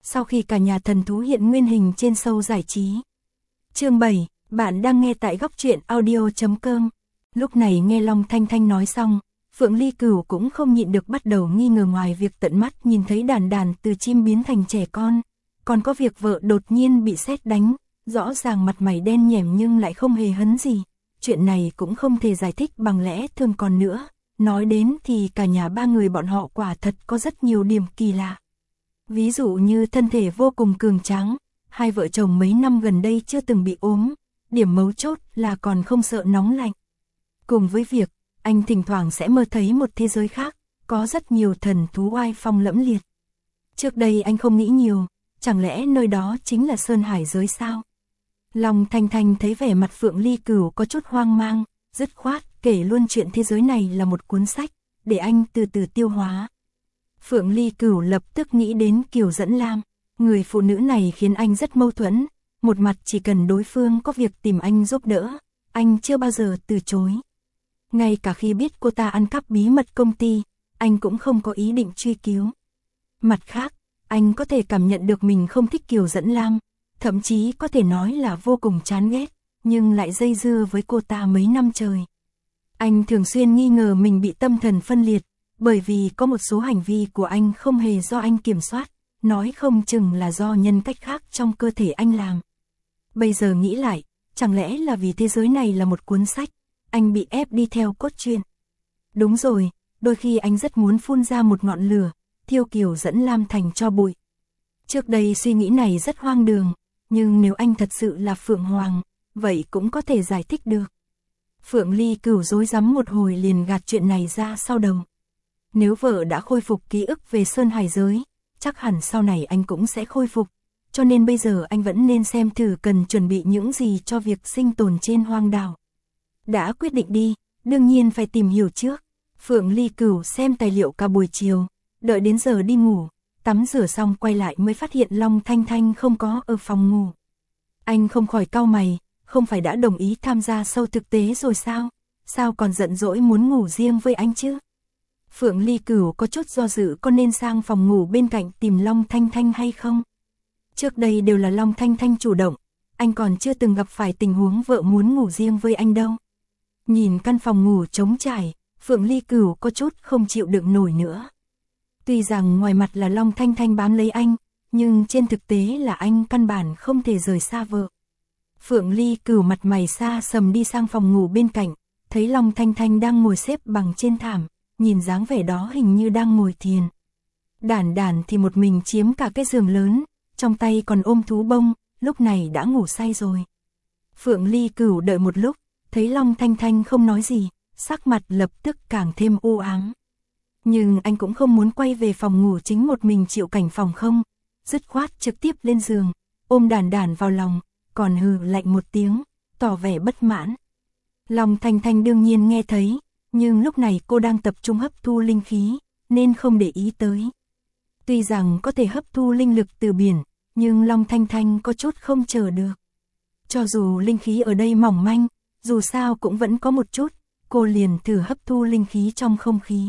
sau khi cả nhà thần thú hiện nguyên hình trên show giải trí. Chương 7, bạn đang nghe tại góc truyện audio.com. Lúc này nghe Long Thanh Thanh nói xong, Phượng Ly Cửu cũng không nhịn được bắt đầu nghi ngờ, ngoài việc tận mắt nhìn thấy đàn đàn từ chim biến thành trẻ con, còn có việc vợ đột nhiên bị sét đánh, rõ ràng mặt mày đen nhẻm nhưng lại không hề hấn gì. Chuyện này cũng không thể giải thích bằng lẽ thường còn nữa. Nói đến thì cả nhà ba người bọn họ quả thật có rất nhiều điểm kỳ lạ. Ví dụ như thân thể vô cùng cường tráng, hai vợ chồng mấy năm gần đây chưa từng bị ốm, điểm mấu chốt là còn không sợ nóng lạnh. Cùng với việc, anh thỉnh thoảng sẽ mơ thấy một thế giới khác, có rất nhiều thần thú oai phong lẫm liệt. Trước đây anh không nghĩ nhiều, chẳng lẽ nơi đó chính là Sơn Hải giới sao? Long Thanh Thanh thấy vẻ mặt Phượng Ly Cửu có chút hoang mang, dứt khoát kể luôn chuyện thế giới này là một cuốn sách, để anh từ từ tiêu hóa. Phượng Ly Cửu lập tức nghĩ đến Kiều Dẫn Lam, người phụ nữ này khiến anh rất mâu thuẫn, một mặt chỉ cần đối phương có việc tìm anh giúp đỡ, anh chưa bao giờ từ chối. Ngay cả khi biết cô ta ăn cắp bí mật công ty, anh cũng không có ý định truy cứu. Mặt khác, anh có thể cảm nhận được mình không thích Kiều Dẫn Lam, thậm chí có thể nói là vô cùng chán ghét, nhưng lại dây dưa với cô ta mấy năm trời. Anh thường xuyên nghi ngờ mình bị tâm thần phân liệt, bởi vì có một số hành vi của anh không hề do anh kiểm soát, nói không chừng là do nhân cách khác trong cơ thể anh làm. Bây giờ nghĩ lại, chẳng lẽ là vì thế giới này là một cuốn sách, anh bị ép đi theo cốt truyện. Đúng rồi, đôi khi anh rất muốn phun ra một ngọn lửa, thiêu Kiều Dẫn Lam thành tro bụi. Trước đây suy nghĩ này rất hoang đường, nhưng nếu anh thật sự là Phượng Hoàng, vậy cũng có thể giải thích được. Phượng Ly Cửu rối rắm một hồi liền gạt chuyện này ra sau đầu. Nếu vợ đã khôi phục ký ức về Sơn Hải giới, chắc hẳn sau này anh cũng sẽ khôi phục, cho nên bây giờ anh vẫn nên xem thử cần chuẩn bị những gì cho việc sinh tồn trên hoang đảo. Đã quyết định đi, đương nhiên phải tìm hiểu trước. Phượng Ly Cửu xem tài liệu cả buổi chiều, đợi đến giờ đi ngủ, tắm rửa xong quay lại mới phát hiện Long Thanh Thanh không có ở phòng ngủ. Anh không khỏi cau mày, không phải đã đồng ý tham gia show thực tế rồi sao? Sao còn giận dỗi muốn ngủ riêng với anh chứ? Phượng Ly Cửu có chút do dự có nên sang phòng ngủ bên cạnh tìm Long Thanh Thanh hay không? Trước đây đều là Long Thanh Thanh chủ động, anh còn chưa từng gặp phải tình huống vợ muốn ngủ riêng với anh đâu. Nhìn căn phòng ngủ trống trải, Phượng Ly Cửu có chút không chịu đựng nổi nữa. Tuy rằng ngoài mặt là Long Thanh Thanh bám lấy anh, nhưng trên thực tế là anh căn bản không thể rời xa vợ. Phượng Ly Cửu mặt mày xa sầm đi sang phòng ngủ bên cạnh, thấy Long Thanh Thanh đang ngồi xếp bằng trên thảm, nhìn dáng vẻ đó hình như đang ngồi thiền. Đản đản thì một mình chiếm cả cái giường lớn, trong tay còn ôm thú bông, lúc này đã ngủ say rồi. Phượng Ly Cửu đợi một lúc, thấy Long Thanh Thanh không nói gì, sắc mặt lập tức càng thêm u ám. Nhưng anh cũng không muốn quay về phòng ngủ chính một mình chịu cảnh phòng không, dứt khoát trực tiếp lên giường, ôm đản đản vào lòng, còn hừ lạnh một tiếng, tỏ vẻ bất mãn. Long Thanh Thanh đương nhiên nghe thấy, nhưng lúc này cô đang tập trung hấp thu linh khí, nên không để ý tới. Tuy rằng có thể hấp thu linh lực từ biển, nhưng Long Thanh Thanh có chút không chờ được. Cho dù linh khí ở đây mỏng manh, dù sao cũng vẫn có một chút, cô liền thử hấp thu linh khí trong không khí.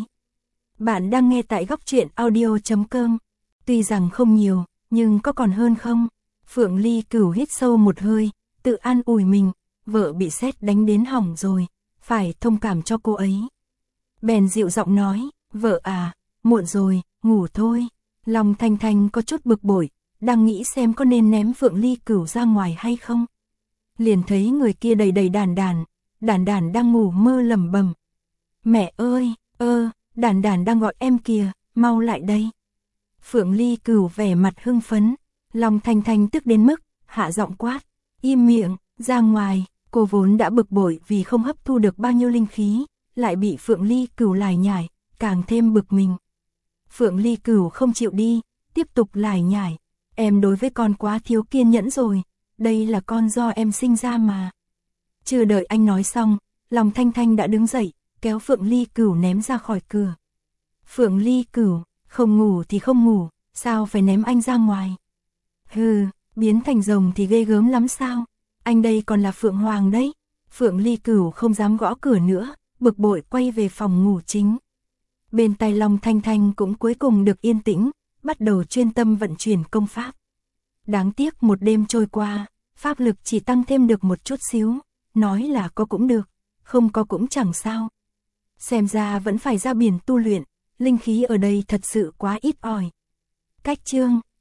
Bạn đang nghe tại góc truyện audio.com. Tuy rằng không nhiều, nhưng có còn hơn không? Phượng Ly Cửu hít sâu một hơi, tự an ủi mình, vợ bị sét đánh đến hỏng rồi, phải thông cảm cho cô ấy. Bèn dịu giọng nói, vợ à, muộn rồi, ngủ thôi. Long Thanh Thanh có chút bực bội, đang nghĩ xem có nên ném Phượng Ly Cửu ra ngoài hay không. Liền thấy người kia đầy đầy đản đản đang ngủ mơ lẩm bẩm. Mẹ ơi, đản đản đang gọi em kìa, mau lại đây. Phượng Ly Cửu vẻ mặt hưng phấn, Long Thanh Thanh tức đến mức hạ giọng quát, im miệng, ra ngoài. Cô vốn đã bực bội vì không hấp thu được bao nhiêu linh khí, lại bị Phượng Ly Cửu lải nhải, càng thêm bực mình. Phượng Ly Cửu không chịu đi, tiếp tục lải nhải, em đối với con quá thiếu kiên nhẫn rồi, đây là con do em sinh ra mà. Chưa đợi anh nói xong, Long Thanh Thanh đã đứng dậy, kéo Phượng Ly Cửu ném ra khỏi cửa. Phượng Ly Cửu, không ngủ thì không ngủ, sao phải ném anh ra ngoài? Hừ, biến thành rồng thì ghê gớm lắm sao? Anh đây còn là Phượng Hoàng đấy. Phượng Ly Cửu không dám gõ cửa nữa, bực bội quay về phòng ngủ chính. Bên tai Long Thanh Thanh cũng cuối cùng được yên tĩnh, bắt đầu chuyên tâm vận chuyển công pháp. Đáng tiếc một đêm trôi qua, pháp lực chỉ tăng thêm được một chút xíu, nói là có cũng được, không có cũng chẳng sao. Xem ra vẫn phải ra biển tu luyện, linh khí ở đây thật sự quá ít ỏi. Cách chương